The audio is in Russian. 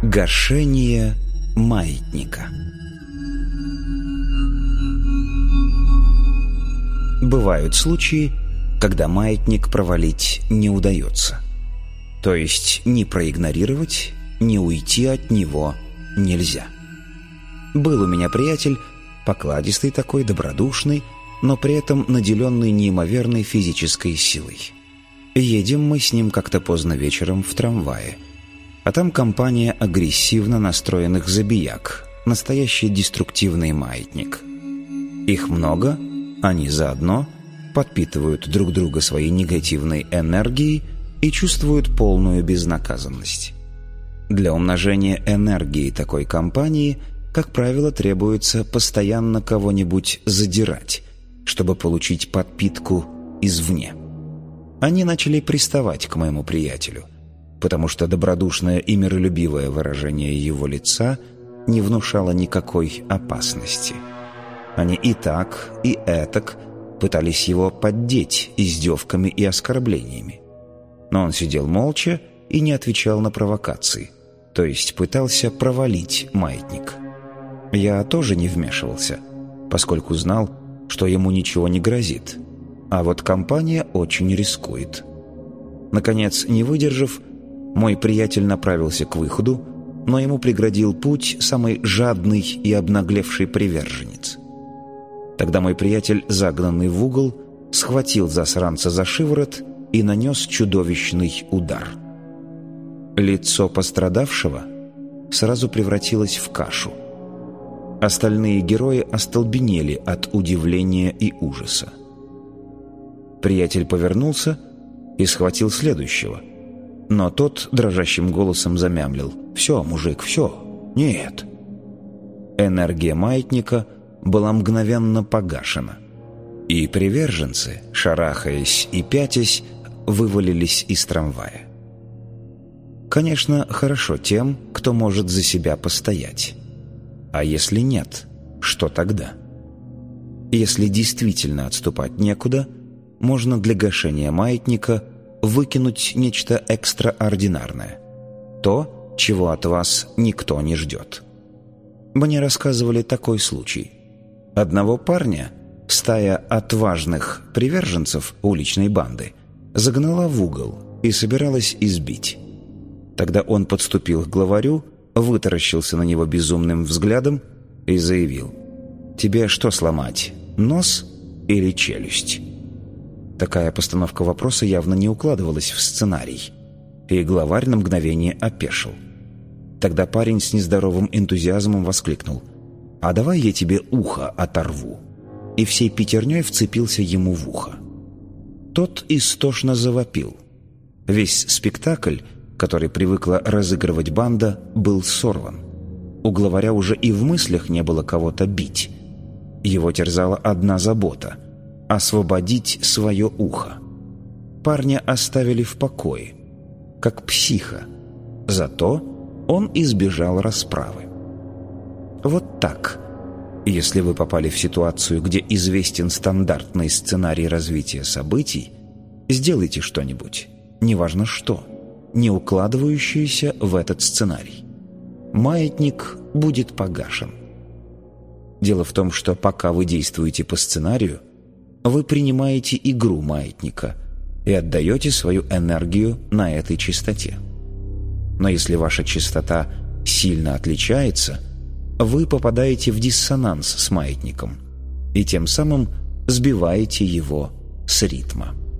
Гашение маятника. Бывают случаи, когда маятник провалить не удается. То есть ни проигнорировать, ни уйти от него нельзя. Был у меня приятель, покладистый такой, добродушный, но при этом наделенный неимоверной физической силой. Едем мы с ним как-то поздно вечером в трамвае. А там компания агрессивно настроенных забияк, настоящий деструктивный маятник. Их много, они заодно подпитывают друг друга своей негативной энергией и чувствуют полную безнаказанность. Для умножения энергии такой компании, как правило, требуется постоянно кого-нибудь задирать, чтобы получить подпитку извне. Они начали приставать к моему приятелю, потому что добродушное и миролюбивое выражение его лица не внушало никакой опасности. Они и так, и этак пытались его поддеть издевками и оскорблениями. Но он сидел молча и не отвечал на провокации, то есть пытался провалить маятник. Я тоже не вмешивался, поскольку знал, что ему ничего не грозит, а вот компания очень рискует. Наконец, не выдержав, мой приятель направился к выходу, но ему преградил путь самый жадный и обнаглевший приверженец. Тогда мой приятель, загнанный в угол, схватил засранца за шиворот и нанес чудовищный удар. Лицо пострадавшего сразу превратилось в кашу. Остальные герои остолбенели от удивления и ужаса. Приятель повернулся и схватил следующего, но тот дрожащим голосом замямлил: «Все, мужик, все, нет». Энергия маятника была мгновенно погашена, и приверженцы, шарахаясь и пятясь, вывалились из трамвая. Конечно, хорошо тем, кто может за себя постоять. А если нет, что тогда? Если действительно отступать некуда, можно для гашения маятника выкинуть нечто экстраординарное. То, чего от вас никто не ждет. Мне рассказывали такой случай. Одного парня стая отважных приверженцев уличной банды загнала в угол и собиралась избить. Тогда он подступил к главарю, вытаращился на него безумным взглядом и заявил: «Тебе что сломать, нос или челюсть?» Такая постановка вопроса явно не укладывалась в сценарий, и главарь на мгновение опешил. Тогда парень с нездоровым энтузиазмом воскликнул: «А давай я тебе ухо оторву!» И всей пятерней вцепился ему в ухо. Тот истошно завопил. Весь спектакль, который привыкла разыгрывать банда, был сорван. У главаря уже и в мыслях не было кого-то бить. Его терзала одна забота — освободить свое ухо. Парня оставили в покое, как психа. Зато он избежал расправы. Вот так. Если вы попали в ситуацию, где известен стандартный сценарий развития событий, сделайте что-нибудь, неважно что, не укладывающееся в этот сценарий. Маятник будет погашен. Дело в том, что пока вы действуете по сценарию, вы принимаете игру маятника и отдаете свою энергию на этой частоте. Но если ваша частота сильно отличается, вы попадаете в диссонанс с маятником и тем самым сбиваете его с ритма.